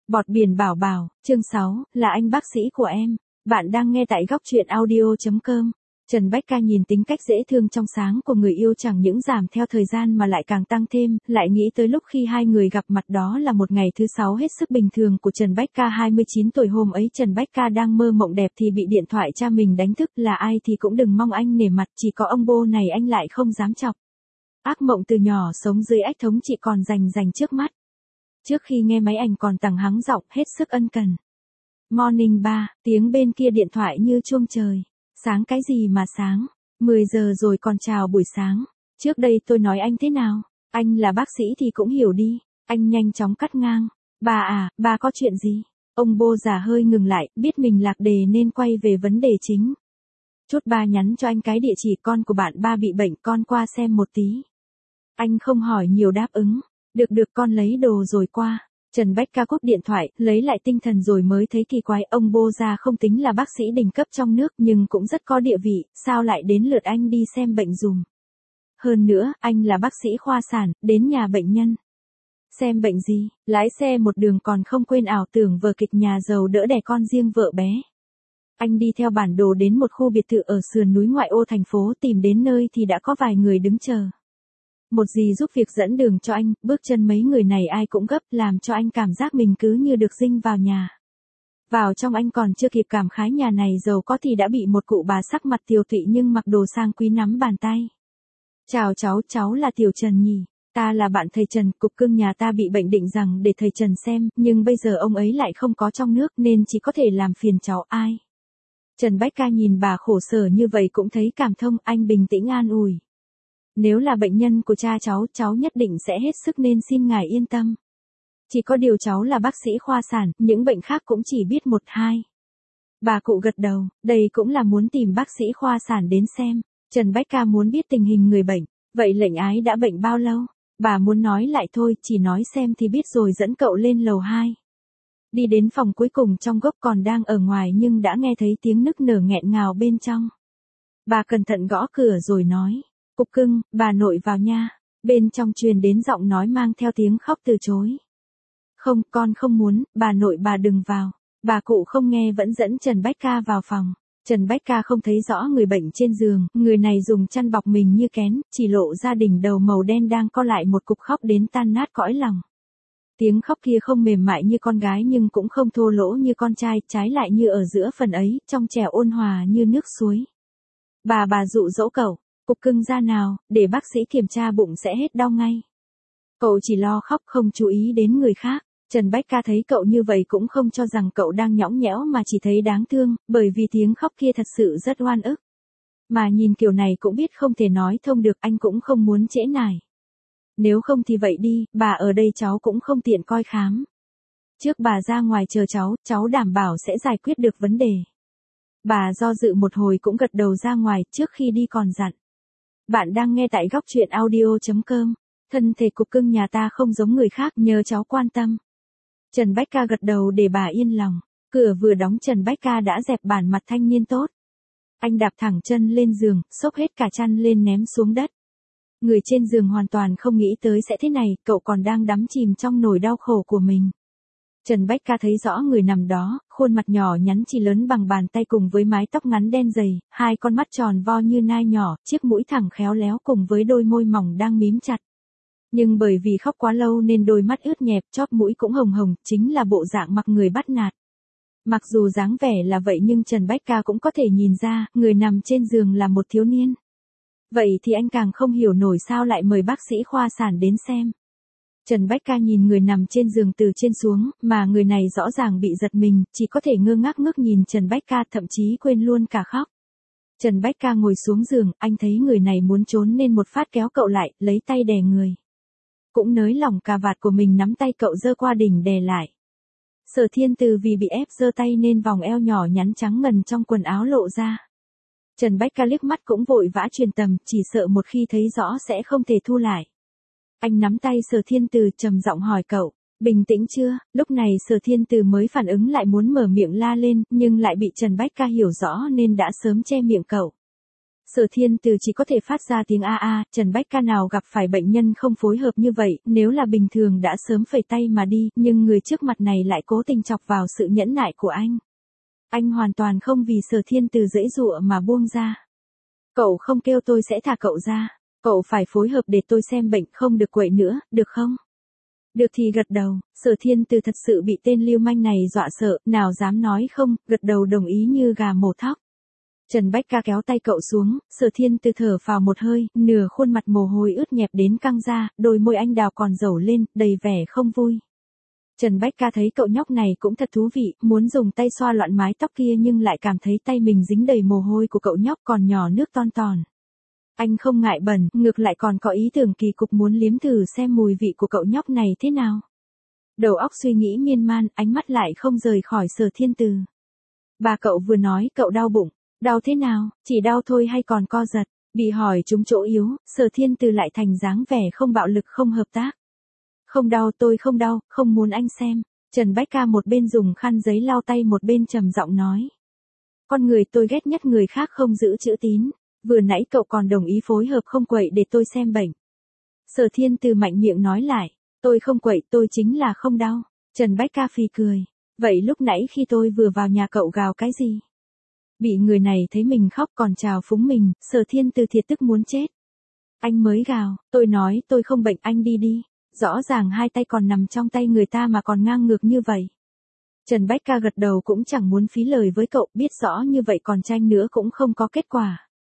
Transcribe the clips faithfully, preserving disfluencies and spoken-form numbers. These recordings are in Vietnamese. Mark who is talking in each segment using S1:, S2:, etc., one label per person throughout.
S1: Bọt biển bảo bảo, chương sáu, là anh bác sĩ của em. Bạn đang nghe tại góc truyện audio chấm com. Trần Bách Ca nhìn tính cách dễ thương trong sáng của người yêu chẳng những giảm theo thời gian mà lại càng tăng thêm, lại nghĩ tới lúc khi hai người gặp mặt đó là một ngày thứ sáu hết sức bình thường của Trần Bách Ca hai mươi chín tuổi. Hôm ấy Trần Bách Ca đang mơ mộng đẹp thì bị điện thoại cha mình đánh thức, là ai thì cũng đừng mong anh nể mặt, chỉ có ông bô này anh lại không dám chọc. Ác mộng từ nhỏ sống dưới ách thống trị còn rành rành trước mắt. Trước khi nghe máy ảnh còn tằng hắng giọng hết sức ân cần. Morning ba, tiếng bên kia điện thoại như chuông trời. Sáng cái gì mà sáng, mười giờ rồi còn chào buổi sáng. Trước đây tôi nói anh thế nào, anh là bác sĩ thì cũng hiểu đi. Anh nhanh chóng cắt ngang. Bà à, bà có chuyện gì? Ông bô già hơi ngừng lại, biết mình lạc đề nên quay về vấn đề chính. Chút ba nhắn cho anh cái địa chỉ con của bạn ba bị bệnh, con qua xem một tí. Anh không hỏi nhiều đáp ứng. Được được con lấy đồ rồi qua. Trần Bách Ca cúp điện thoại, lấy lại tinh thần rồi mới thấy kỳ quái, ông bô già không tính là bác sĩ đỉnh cấp trong nước nhưng cũng rất có địa vị, sao lại đến lượt anh đi xem bệnh dùm. Hơn nữa, anh là bác sĩ khoa sản, đến nhà bệnh nhân. Xem bệnh gì, lái xe một đường còn không quên ảo tưởng vở kịch nhà giàu đỡ đẻ con riêng vợ bé. Anh đi theo bản đồ đến một khu biệt thự ở sườn núi ngoại ô thành phố, tìm đến nơi thì đã có vài người đứng chờ. Một dì giúp việc dẫn đường cho anh, bước chân mấy người này ai cũng gấp, làm cho anh cảm giác mình cứ như được dinh vào nhà. Vào trong anh còn chưa kịp cảm khái nhà này giàu có thì đã bị một cụ bà sắc mặt tiều tụy nhưng mặc đồ sang quý nắm bàn tay. Chào cháu, cháu là Tiểu Trần nhỉ? Ta là bạn thầy Trần, cục cưng nhà ta bị bệnh định rằng để thầy Trần xem, nhưng bây giờ ông ấy lại không có trong nước nên chỉ có thể làm phiền cháu. Ai? Trần Bách Ca nhìn bà khổ sở như vậy cũng thấy cảm thông, anh bình tĩnh an ủi. Nếu là bệnh nhân của cha cháu, cháu nhất định sẽ hết sức nên xin ngài yên tâm. Chỉ có điều cháu là bác sĩ khoa sản, những bệnh khác cũng chỉ biết một hai. Bà cụ gật đầu, đây cũng là muốn tìm bác sĩ khoa sản đến xem. Trần Bách Ca muốn biết tình hình người bệnh, vậy lệnh ái đã bệnh bao lâu? Bà muốn nói lại thôi, chỉ nói xem thì biết rồi dẫn cậu lên lầu hai. Đi đến phòng cuối cùng trong gốc còn đang ở ngoài nhưng đã nghe thấy tiếng nức nở nghẹn ngào bên trong. Bà cẩn thận gõ cửa rồi nói. Cục cưng, bà nội vào nha. Bên trong truyền đến giọng nói mang theo tiếng khóc từ chối. Không, con không muốn, bà nội bà đừng vào. Bà cụ không nghe vẫn dẫn Trần Bách Ca vào phòng. Trần Bách Ca không thấy rõ người bệnh trên giường, người này dùng chăn bọc mình như kén, chỉ lộ ra đỉnh đầu màu đen đang co lại một cục khóc đến tan nát cõi lòng. Tiếng khóc kia không mềm mại như con gái nhưng cũng không thô lỗ như con trai, trái lại như ở giữa phần ấy, trong trẻo ôn hòa như nước suối. Bà bà dụ dỗ cậu. Cục cưng ra nào, để bác sĩ kiểm tra bụng sẽ hết đau ngay. Cậu chỉ lo khóc không chú ý đến người khác. Trần Bách Ca thấy cậu như vậy cũng không cho rằng cậu đang nhõng nhẽo mà chỉ thấy đáng thương, bởi vì tiếng khóc kia thật sự rất oan ức. Mà nhìn kiểu này cũng biết không thể nói thông được, anh cũng không muốn trễ nải. Nếu không thì vậy đi, bà ở đây cháu cũng không tiện coi khám. Trước bà ra ngoài chờ cháu, cháu đảm bảo sẽ giải quyết được vấn đề. Bà do dự một hồi cũng gật đầu ra ngoài, trước khi đi còn dặn. Bạn đang nghe tại góc truyện audio chấm com. Thân thể cục cưng nhà ta không giống người khác, nhờ cháu quan tâm. Trần Bách Ca gật đầu để bà yên lòng. Cửa vừa đóng Trần Bách Ca đã dẹp bản mặt thanh niên tốt. Anh đạp thẳng chân lên giường, xốc hết cả chăn lên ném xuống đất. Người trên giường hoàn toàn không nghĩ tới sẽ thế này, cậu còn đang đắm chìm trong nỗi đau khổ của mình. Trần Bách Ca thấy rõ người nằm đó, khuôn mặt nhỏ nhắn chỉ lớn bằng bàn tay cùng với mái tóc ngắn đen dày, hai con mắt tròn vo như nai nhỏ, chiếc mũi thẳng khéo léo cùng với đôi môi mỏng đang mím chặt. Nhưng bởi vì khóc quá lâu nên đôi mắt ướt nhẹp, chóp mũi cũng hồng hồng, chính là bộ dạng mặc người bắt nạt. Mặc dù dáng vẻ là vậy nhưng Trần Bách Ca cũng có thể nhìn ra, người nằm trên giường là một thiếu niên. Vậy thì anh càng không hiểu nổi sao lại mời bác sĩ khoa sản đến xem. Trần Bách Ca nhìn người nằm trên giường từ trên xuống, mà người này rõ ràng bị giật mình, chỉ có thể ngơ ngác ngước nhìn Trần Bách Ca, thậm chí quên luôn cả khóc. Trần Bách Ca ngồi xuống giường, anh thấy người này muốn trốn nên một phát kéo cậu lại, lấy tay đè người. Cũng nới lỏng cà vạt của mình nắm tay cậu giơ qua đỉnh đè lại. Sở Thiên Từ vì bị ép giơ tay nên vòng eo nhỏ nhắn trắng ngần trong quần áo lộ ra. Trần Bách Ca liếc mắt cũng vội vã truyền tầm, chỉ sợ một khi thấy rõ sẽ không thể thu lại. Anh nắm tay Sở Thiên Từ trầm giọng hỏi cậu, bình tĩnh chưa? Lúc này Sở Thiên Từ mới phản ứng lại muốn mở miệng la lên, nhưng lại bị Trần Bách Ca hiểu rõ nên đã sớm che miệng cậu. Sở Thiên Từ chỉ có thể phát ra tiếng a a, Trần Bách Ca nào gặp phải bệnh nhân không phối hợp như vậy, nếu là bình thường đã sớm phẩy tay mà đi, nhưng người trước mặt này lại cố tình chọc vào sự nhẫn nại của anh. Anh hoàn toàn không vì Sở Thiên Từ giãy giụa mà buông ra. Cậu không kêu tôi sẽ thả cậu ra, cậu phải phối hợp để tôi xem bệnh, không được quậy nữa, được không? Được thì gật đầu. Sở Thiên Từ thật sự bị tên lưu manh này dọa sợ, nào dám nói không, gật đầu đồng ý như gà mổ thóc. Trần Bách Ca kéo tay cậu xuống, Sở Thiên Từ thở phào một hơi, nửa khuôn mặt mồ hôi ướt nhẹp đến căng ra, đôi môi anh đào còn dẩu lên, đầy vẻ không vui. Trần Bách Ca thấy cậu nhóc này cũng thật thú vị, muốn dùng tay xoa loạn mái tóc kia nhưng lại cảm thấy tay mình dính đầy mồ hôi của cậu nhóc còn nhỏ nước ton tòn. Anh không ngại bẩn, ngược lại còn có ý tưởng kỳ cục muốn liếm thử xem mùi vị của cậu nhóc này thế nào. Đầu óc suy nghĩ miên man, ánh mắt lại không rời khỏi Sở Thiên Từ. Bà cậu vừa nói cậu đau bụng, đau thế nào, chỉ đau thôi hay còn co giật, bị hỏi trúng chỗ yếu, Sở Thiên Từ lại thành dáng vẻ không bạo lực không hợp tác. Không đau tôi không đau, không muốn anh xem. Trần Bách Ca một bên dùng khăn giấy lau tay một bên trầm giọng nói. Con người tôi ghét nhất người khác không giữ chữ tín. Vừa nãy cậu còn đồng ý phối hợp không quậy để tôi xem bệnh. Sở Thiên Từ mạnh miệng nói lại. Tôi không quậy, tôi chính là không đau. Trần Bách Ca phì cười. Vậy lúc nãy khi tôi vừa vào nhà cậu gào cái gì? Bị người này thấy mình khóc còn chào phúng mình, Sở Thiên Từ thiệt tức muốn chết. Anh mới gào, tôi nói tôi không bệnh, anh đi đi. Rõ ràng hai tay còn nằm trong tay người ta mà còn ngang ngược như vậy. Trần Bách Ca gật đầu cũng chẳng muốn phí lời với cậu, biết rõ như vậy còn tranh nữa cũng không có kết quả.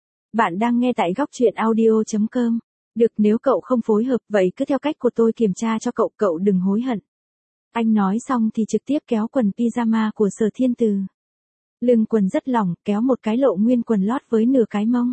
S1: Bạn đang nghe tại góc truyện audio chấm com. Được, nếu cậu không phối hợp vậy cứ theo cách của tôi kiểm tra cho cậu, cậu đừng hối hận. Anh nói xong thì trực tiếp kéo quần pyjama của Sở Thiên Từ. Lưng quần rất lỏng, kéo một cái lộ nguyên quần lót với nửa cái mông.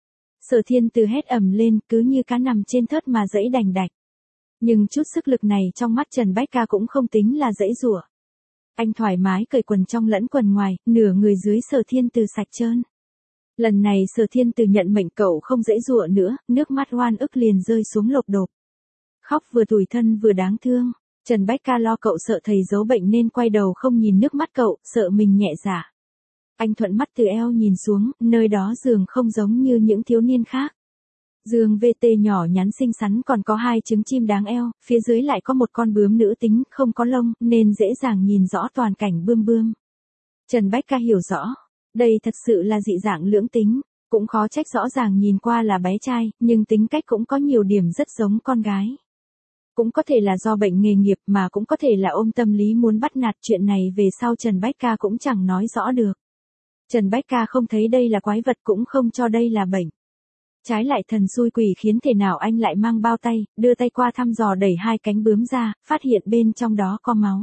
S1: Sở Thiên Từ hét ầm lên, cứ như cá nằm trên thớt mà giãy đành đạch. Nhưng chút sức lực này trong mắt Trần Bách Ca cũng không tính là giãy giụa. Anh thoải mái cởi quần trong lẫn quần ngoài, nửa người dưới Sở Thiên Từ sạch trơn. Lần này Sở Thiên Từ nhận mệnh cậu không giãy giụa nữa, nước mắt oan ức liền rơi xuống lộp độp. Khóc vừa tủi thân vừa đáng thương. Trần Bách Ca lo cậu sợ thầy giấu bệnh nên quay đầu không nhìn nước mắt cậu, sợ mình nhẹ dạ. Anh thuận mắt từ eo nhìn xuống, nơi đó giường không giống như những thiếu niên khác. Giường vê tê nhỏ nhắn xinh xắn còn có hai trứng chim đáng eo, phía dưới lại có một con bướm nữ tính, không có lông, nên dễ dàng nhìn rõ toàn cảnh bươm bươm. Trần Bách Ca hiểu rõ, đây thật sự là dị dạng lưỡng tính, cũng khó trách rõ ràng nhìn qua là bé trai, nhưng tính cách cũng có nhiều điểm rất giống con gái. Cũng có thể là do bệnh nghề nghiệp mà cũng có thể là ôm tâm lý muốn bắt nạt, chuyện này về sau Trần Bách Ca cũng chẳng nói rõ được. Trần Bách Ca không thấy đây là quái vật cũng không cho đây là bệnh. Trái lại thần xui quỷ khiến thể nào anh lại mang bao tay, đưa tay qua thăm dò đẩy hai cánh bướm ra, phát hiện bên trong đó có máu.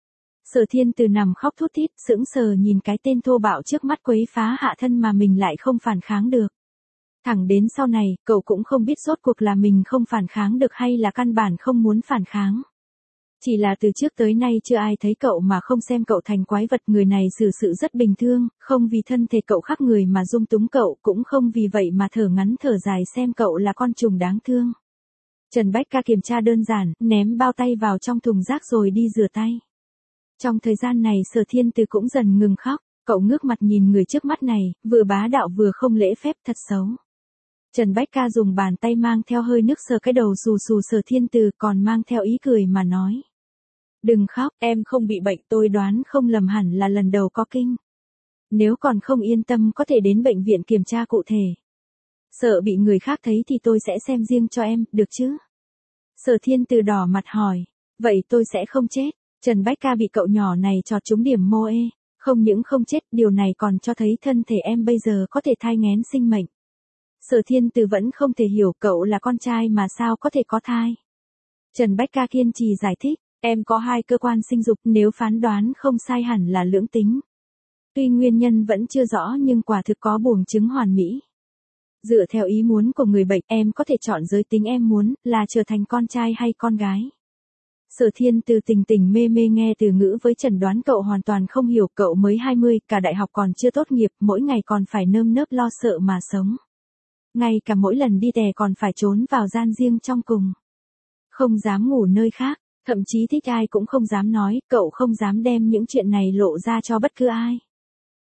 S1: Sở Thiên Từ nằm khóc thút thít, sững sờ nhìn cái tên thô bạo trước mắt quấy phá hạ thân mà mình lại không phản kháng được. Thẳng đến sau này, cậu cũng không biết rốt cuộc là mình không phản kháng được hay là căn bản không muốn phản kháng. Chỉ là từ trước tới nay chưa ai thấy cậu mà không xem cậu thành quái vật, người này xử sự rất bình thường, không vì thân thể cậu khác người mà dung túng cậu, cũng không vì vậy mà thở ngắn thở dài xem cậu là con trùng đáng thương. Trần Bách Ca kiểm tra đơn giản, ném bao tay vào trong thùng rác rồi đi rửa tay. Trong thời gian này Sở Thiên Từ cũng dần ngừng khóc, cậu ngước mặt nhìn người trước mắt này, vừa bá đạo vừa không lễ phép, thật xấu. Trần Bách Ca dùng bàn tay mang theo hơi nước sờ cái đầu xù xù Sở Thiên Từ, còn mang theo ý cười mà nói. Đừng khóc, em không bị bệnh, tôi đoán không lầm hẳn là lần đầu có kinh. Nếu còn không yên tâm có thể đến bệnh viện kiểm tra cụ thể. Sợ bị người khác thấy thì tôi sẽ xem riêng cho em, được chứ? Sở Thiên Từ đỏ mặt hỏi, vậy tôi sẽ không chết. Trần Bách Ca bị cậu nhỏ này chọt trúng điểm mô ê, không những không chết, điều này còn cho thấy thân thể em bây giờ có thể thai nghén sinh mệnh. Sở Thiên Từ vẫn không thể hiểu cậu là con trai mà sao có thể có thai. Trần Bách Ca kiên trì giải thích, em có hai cơ quan sinh dục, nếu phán đoán không sai hẳn là lưỡng tính. Tuy nguyên nhân vẫn chưa rõ nhưng quả thực có buồng trứng hoàn mỹ. Dựa theo ý muốn của người bệnh, em có thể chọn giới tính em muốn, là trở thành con trai hay con gái. Sở Thiên Từ tình tình mê mê nghe từ ngữ với chẩn đoán cậu hoàn toàn không hiểu, cậu mới hai mươi, cả đại học còn chưa tốt nghiệp, mỗi ngày còn phải nơm nớp lo sợ mà sống. Ngay cả mỗi lần đi tè còn phải trốn vào gian riêng trong cùng. Không dám ngủ nơi khác, thậm chí thích ai cũng không dám nói, cậu không dám đem những chuyện này lộ ra cho bất cứ ai.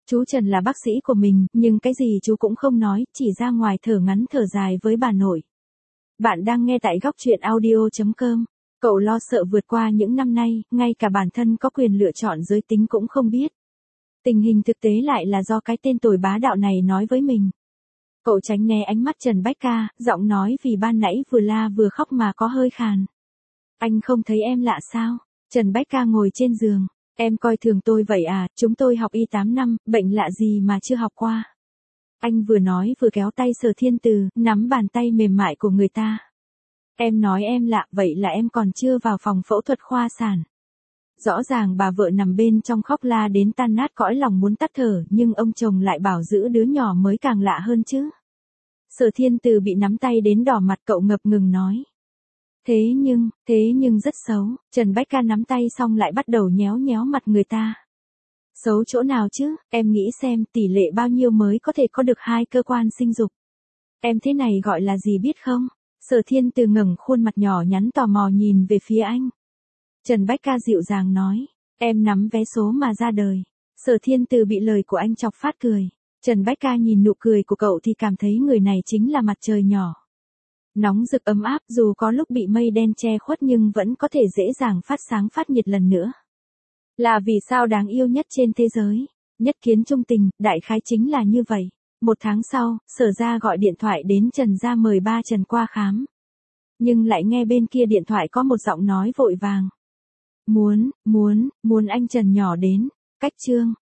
S1: Chú Trần là bác sĩ của mình, nhưng cái gì chú cũng không nói, chỉ ra ngoài thở ngắn thở dài với bà nội. Bạn đang nghe tại góc truyện audio.com. Cậu lo sợ vượt qua những năm nay, ngay cả bản thân có quyền lựa chọn giới tính cũng không biết. Tình hình thực tế lại là do cái tên tồi bá đạo này nói với mình. Cậu tránh né ánh mắt Trần Bách Ca, giọng nói vì ban nãy vừa la vừa khóc mà có hơi khàn. Anh không thấy em lạ sao? Trần Bách Ca ngồi trên giường. Em coi thường tôi vậy à, chúng tôi học y tám năm, bệnh lạ gì mà chưa học qua. Anh vừa nói vừa kéo tay Sở Thiên Từ, nắm bàn tay mềm mại của người ta. Em nói em lạ, vậy là em còn chưa vào phòng phẫu thuật khoa sản. Rõ ràng bà vợ nằm bên trong khóc la đến tan nát cõi lòng muốn tắt thở, nhưng ông chồng lại bảo giữ đứa nhỏ mới càng lạ hơn chứ. Sở Thiên Từ bị nắm tay đến đỏ mặt, cậu ngập ngừng nói. Thế nhưng, thế nhưng rất xấu. Trần Bách Ca nắm tay xong lại bắt đầu nhéo nhéo mặt người ta. Xấu chỗ nào chứ, em nghĩ xem tỷ lệ bao nhiêu mới có thể có được hai cơ quan sinh dục. Em thế này gọi là gì biết không? Sở Thiên Từ ngẩng khuôn mặt nhỏ nhắn tò mò nhìn về phía anh. Trần Bách Ca dịu dàng nói, em nắm vé số mà ra đời. Sở Thiên Từ bị lời của anh chọc phát cười. Trần Bách Ca nhìn nụ cười của cậu thì cảm thấy người này chính là mặt trời nhỏ. Nóng rực ấm áp, dù có lúc bị mây đen che khuất nhưng vẫn có thể dễ dàng phát sáng phát nhiệt lần nữa. Là vì sao đáng yêu nhất trên thế giới. Nhất kiến trung tình, đại khái chính là như vậy. Một tháng sau, Sở gia gọi điện thoại đến Trần gia mời ba Trần qua khám. Nhưng lại nghe bên kia điện thoại có một giọng nói vội vàng. Muốn, muốn, muốn anh Trần nhỏ đến. Cách Trương,